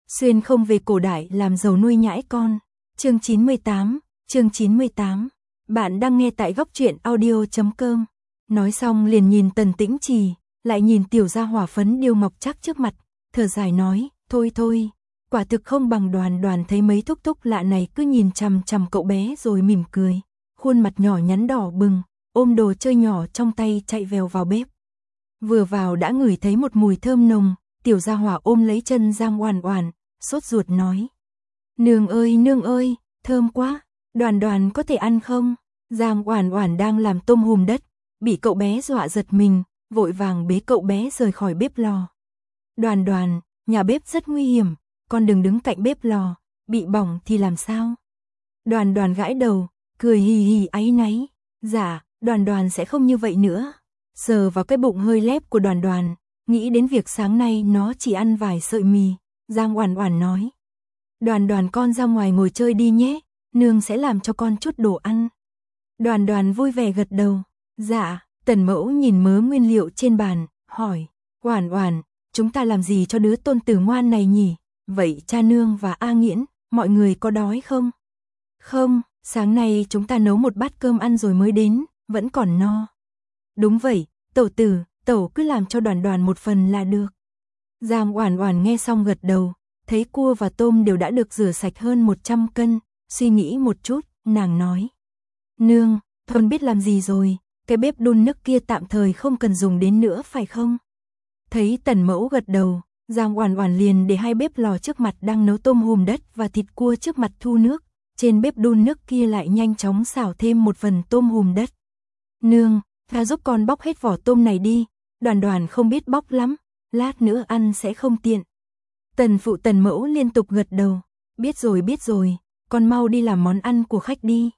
Xuyên không về cổ đại làm giàu nuôi nhãi con. Chương 98. Bạn đang nghe tại góc truyện audio.com. Nói xong liền nhìn Tần Tĩnh Trì, lại nhìn tiểu gia hỏa phấn điêu ngọc trác trước mặt, thở dài nói, thôi, quả thực không bằng Đoàn Đoàn. Thấy mấy thúc thúc lạ này cứ nhìn chằm chằm cậu bé rồi mỉm cười, khuôn mặt nhỏ nhắn đỏ bừng, ôm đồ chơi nhỏ trong tay chạy vèo vào bếp. Vừa vào đã ngửi thấy một mùi thơm nồng, tiểu gia hỏa ôm lấy chân Giang Oản Oản, sốt ruột nói: nương ơi, thơm quá, Đoàn Đoàn có thể ăn không? Giang Oản Oản đang làm tôm hùm đất, bị cậu bé dọa giật mình, vội vàng bế cậu bé rời khỏi bếp lò. Đoàn Đoàn, nhà bếp rất nguy hiểm, con đừng đứng cạnh bếp lò, bị bỏng thì làm sao? Đoàn Đoàn gãi đầu, cười hì hì áy náy, dạ, Đoàn Đoàn sẽ không như vậy nữa. Sờ vào cái bụng hơi lép của Đoàn Đoàn, nghĩ đến việc sáng nay nó chỉ ăn vài sợi mì, Giang Oản Oản nói: Đoàn Đoàn con ra ngoài ngồi chơi đi nhé, nương sẽ làm cho con chút đồ ăn. Đoàn Đoàn vui vẻ gật đầu, dạ. Tần Mẫu nhìn mớ nguyên liệu trên bàn, hỏi: Oản Oản, chúng ta làm gì cho đứa tôn tử ngoan này nhỉ? Vậy cha nương và A Nghiễn, mọi người có đói không? Không, sáng nay chúng ta nấu một bát cơm ăn rồi mới đến, vẫn còn no. Đúng vậy, tẩu tử, tẩu cứ làm cho Đoàn Đoàn một phần là được. Giang Oản Oản nghe xong gật đầu, thấy cua và tôm đều đã được rửa sạch hơn 100 cân, suy nghĩ một chút, nàng nói: Nương, Thuần biết làm gì rồi, cái bếp đun nước kia tạm thời không cần dùng đến nữa phải không? Thấy Tần Mẫu gật đầu, Giang Oản Oản liền để hai bếp lò trước mặt đang nấu tôm hùm đất và thịt cua trước mặt thu nước, trên bếp đun nước kia lại nhanh chóng xào thêm một phần tôm hùm đất. Nương, ta giúp con bóc hết vỏ tôm này đi, Đoàn Đoàn không biết bóc lắm, lát nữa ăn sẽ không tiện. Tần Phụ Tần Mẫu liên tục gật đầu, biết rồi, con mau đi làm món ăn của khách đi.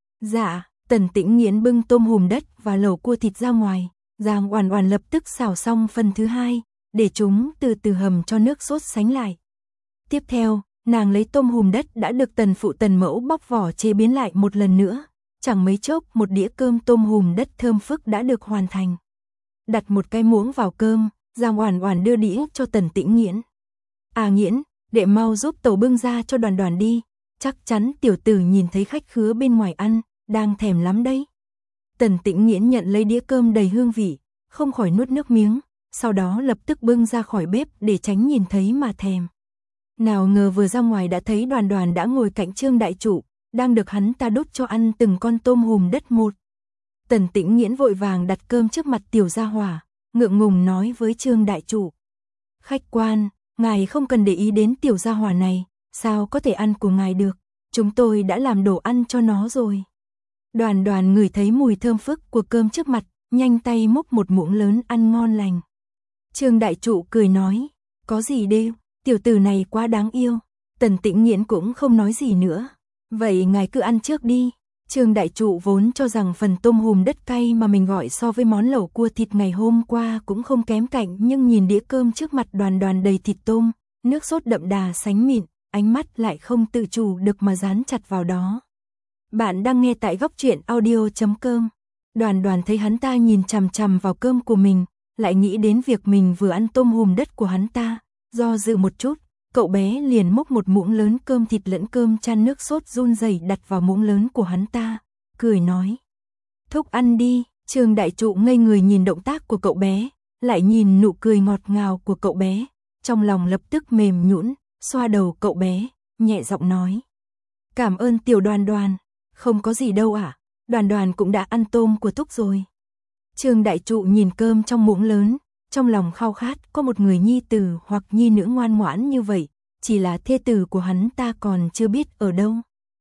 Dạ. Tần Tĩnh Nghiễn bưng tôm hùm đất và lẩu cua thịt ra ngoài, Giang Oản Oản lập tức xào xong phần thứ hai, để chúng từ từ hầm cho nước sốt sánh lại. Tiếp theo, nàng lấy tôm hùm đất đã được Tần Phụ Tần Mẫu bóc vỏ chế biến lại một lần nữa, chẳng mấy chốc một đĩa cơm tôm hùm đất thơm phức đã được hoàn thành. Đặt một cái muỗng vào cơm, Giang Oản Oản đưa đĩa cho Tần Tĩnh Nghiễn. À Nghiễn, đệ mau giúp tẩu bưng ra cho Đoàn Đoàn đi, chắc chắn tiểu tử nhìn thấy khách khứa bên ngoài ăn, đang thèm lắm đấy. Tần Tĩnh Nghiễn nhận lấy đĩa cơm đầy hương vị, không khỏi nuốt nước miếng, sau đó lập tức bưng ra khỏi bếp để tránh nhìn thấy mà thèm. Nào ngờ vừa ra ngoài đã thấy Đoàn Đoàn đã ngồi cạnh Trương đại trụ, đang được hắn ta đút cho ăn từng con tôm hùm đất một. Tần Tĩnh Nghiễn vội vàng đặt cơm trước mặt tiểu gia hỏa, ngượng ngùng nói với Trương đại trụ: Khách quan, ngài không cần để ý đến tiểu gia hỏa này, sao có thể ăn của ngài được, chúng tôi đã làm đồ ăn cho nó rồi. Đoàn Đoàn ngửi thấy mùi thơm phức của cơm trước mặt, nhanh tay múc một muỗng lớn ăn ngon lành. Trương đại trụ cười nói: có gì đâu, tiểu tử này quá đáng yêu. Tần Tĩnh Nghiễn cũng không nói gì nữa. Vậy ngài cứ ăn trước đi. Trương đại trụ vốn cho rằng phần tôm hùm đất cay mà mình gọi so với món lẩu cua thịt ngày hôm qua cũng không kém cạnh, nhưng nhìn đĩa cơm trước mặt Đoàn Đoàn đầy thịt tôm, nước sốt đậm đà sánh mịn, ánh mắt lại không tự chủ được mà dán chặt vào đó. Bạn đang nghe tại góc truyện audio.com. Đoàn Đoàn thấy hắn ta nhìn chằm chằm vào cơm của mình, lại nghĩ đến việc mình vừa ăn tôm hùm đất của hắn ta, do dự một chút, cậu bé liền múc một muỗng lớn cơm thịt lẫn cơm chan nước sốt run rẩy đặt vào muỗng lớn của hắn ta, cười nói: Thúc ăn đi. Trương đại trụ ngây người nhìn động tác của cậu bé, lại nhìn nụ cười ngọt ngào của cậu bé, trong lòng lập tức mềm nhũn, xoa đầu cậu bé, nhẹ giọng nói: Cảm ơn tiểu Đoàn Đoàn. Không có gì đâu ạ, Đoàn Đoàn cũng đã ăn tôm của thúc rồi. Trương đại trụ nhìn cơm trong muỗng lớn, trong lòng khao khát có một người nhi tử hoặc nhi nữ ngoan ngoãn như vậy, chỉ là thê tử của hắn ta còn chưa biết ở đâu.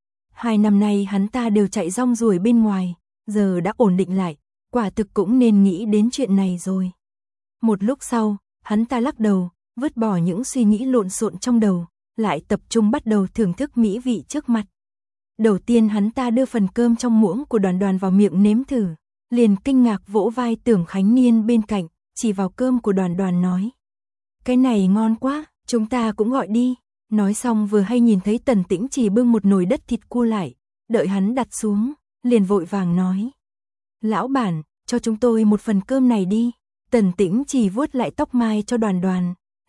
2 năm nay hắn ta đều chạy rong ruổi bên ngoài, giờ đã ổn định lại, quả thực cũng nên nghĩ đến chuyện này rồi. Một lúc sau, hắn ta lắc đầu, vứt bỏ những suy nghĩ lộn xộn trong đầu, lại tập trung bắt đầu thưởng thức mỹ vị trước mặt. Đầu tiên hắn ta đưa phần cơm trong muỗng của Đoàn Đoàn vào miệng nếm thử, liền kinh ngạc vỗ vai Tưởng Khánh Niên bên cạnh, chỉ vào cơm của Đoàn Đoàn nói: Cái này ngon quá, chúng ta cũng gọi đi. Nói xong vừa hay nhìn thấy Tần Tĩnh Trì bưng một nồi đất thịt cua lại, đợi hắn đặt xuống, liền vội vàng nói: Lão bản, cho chúng tôi một phần cơm này đi. Tần Tĩnh Trì vuốt lại tóc mai cho Đoàn Đoàn,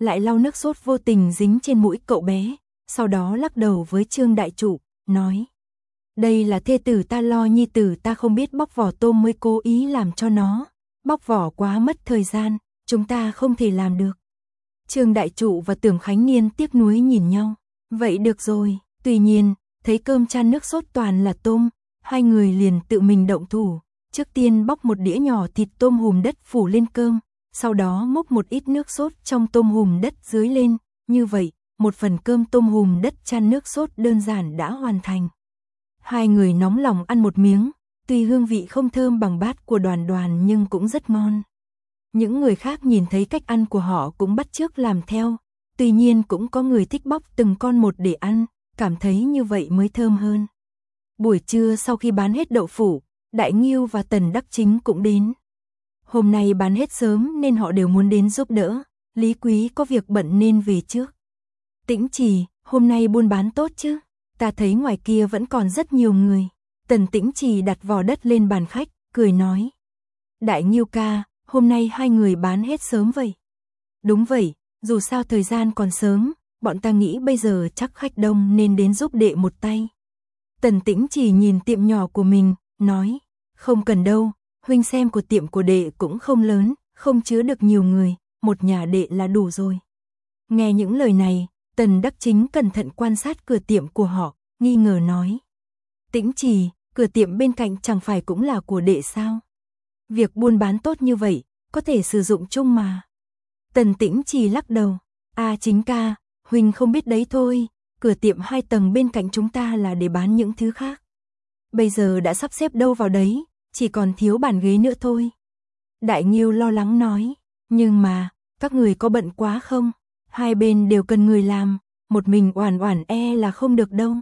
lại lau nước sốt vô tình dính trên mũi cậu bé, sau đó lắc đầu với Trương đại trụ, nói. Đây là thê tử ta lo nhi tử ta không biết bóc vỏ tôm mới cố ý làm cho nó. Bóc vỏ quá mất thời gian, chúng ta không thể làm được. Trương đại trụ và Tưởng Khánh Niên tiếc nuối nhìn nhau. Vậy được rồi, tuy nhiên, thấy cơm chan nước sốt toàn là tôm, hai người liền tự mình động thủ. Trước tiên bóc một đĩa nhỏ thịt tôm hùm đất phủ lên cơm, sau đó múc một ít nước sốt trong tôm hùm đất dưới lên, như vậy, một phần cơm tôm hùm đất chan nước sốt đơn giản đã hoàn thành. Hai người nóng lòng ăn một miếng, tuy hương vị không thơm bằng bát của Đoàn Đoàn nhưng cũng rất ngon. Những người khác nhìn thấy cách ăn của họ cũng bắt chước làm theo, tuy nhiên cũng có người thích bóc từng con một để ăn, cảm thấy như vậy mới thơm hơn. Buổi trưa sau khi bán hết đậu phụ, Đại Ngưu và Tần Đắc Chính cũng đến. Hôm nay bán hết sớm nên họ đều muốn đến giúp đỡ, Lý Quý có việc bận nên về trước. Tĩnh Trì, hôm nay buôn bán tốt chứ? Ta thấy ngoài kia vẫn còn rất nhiều người. Tần Tĩnh Trì đặt vò đất lên bàn khách, cười nói. Đại Ngưu ca, hôm nay hai người bán hết sớm vậy? Đúng vậy, dù sao thời gian còn sớm, bọn ta nghĩ bây giờ chắc khách đông nên đến giúp đệ một tay. Tần Tĩnh Trì nhìn tiệm nhỏ của mình, nói. Không cần đâu, huynh xem của tiệm của đệ cũng không lớn, không chứa được nhiều người, một nhà đệ là đủ rồi. Nghe những lời này, Tần Đắc Chính cẩn thận quan sát cửa tiệm của họ, nghi ngờ nói. Tĩnh Trì, cửa tiệm bên cạnh chẳng phải cũng là của đệ sao? Việc buôn bán tốt như vậy, có thể sử dụng chung mà. Tần Tĩnh Trì lắc đầu. Chính ca, huynh không biết đấy thôi, cửa tiệm 2 tầng bên cạnh chúng ta là để bán những thứ khác. Bây giờ đã sắp xếp đâu vào đấy, chỉ còn thiếu bàn ghế nữa thôi. Đại Ngưu lo lắng nói, nhưng mà, các người có bận quá không? Hai bên đều cần người làm, một mình Oản Oản là không được đâu.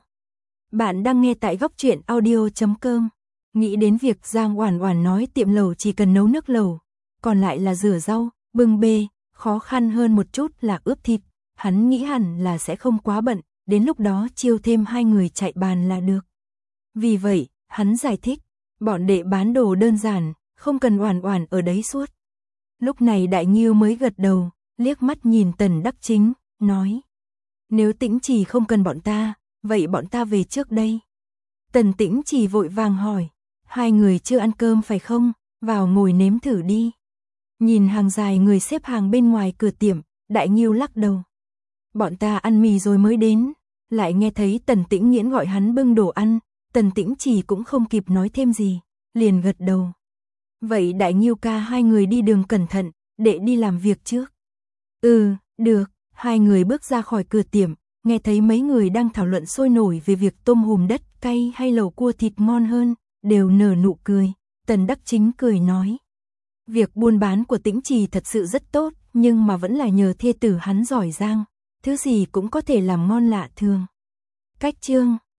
Bạn đang nghe tại Góc Truyện Audio.com. Nghĩ đến việc Giang Oản Oản nói tiệm lẩu chỉ cần nấu nước lẩu, còn lại là rửa rau, bưng bê, khó khăn hơn một chút là ướp thịt. Hắn nghĩ hẳn là sẽ không quá bận, đến lúc đó chiêu thêm 2 người chạy bàn là được. Vì vậy, hắn giải thích, bọn đệ bán đồ đơn giản, không cần Oản Oản ở đấy suốt. Lúc này Đại Ngưu mới gật đầu, liếc mắt nhìn Tần Đắc Chính, nói. Nếu Tĩnh Trì không cần bọn ta, vậy bọn ta về trước đây. Tần Tĩnh Trì vội vàng hỏi, hai người chưa ăn cơm phải không, vào ngồi nếm thử đi. Nhìn hàng dài người xếp hàng bên ngoài cửa tiệm, Đại Ngưu lắc đầu. Bọn ta ăn mì rồi mới đến, lại nghe thấy Tần Tĩnh Nghiễn gọi hắn bưng đồ ăn, Tần Tĩnh Trì cũng không kịp nói thêm gì, liền gật đầu. Vậy Đại Ngưu ca hai người đi đường cẩn thận, đệ đi làm việc trước. Được, hai người bước ra khỏi cửa tiệm, nghe thấy mấy người đang thảo luận sôi nổi về việc tôm hùm đất cay hay lẩu cua thịt ngon hơn, đều nở nụ cười. Tần Đắc Chính cười nói. Việc buôn bán của Tĩnh Trì thật sự rất tốt, nhưng mà vẫn là nhờ thê tử hắn giỏi giang, thứ gì cũng có thể làm ngon lạ thường. Cách chương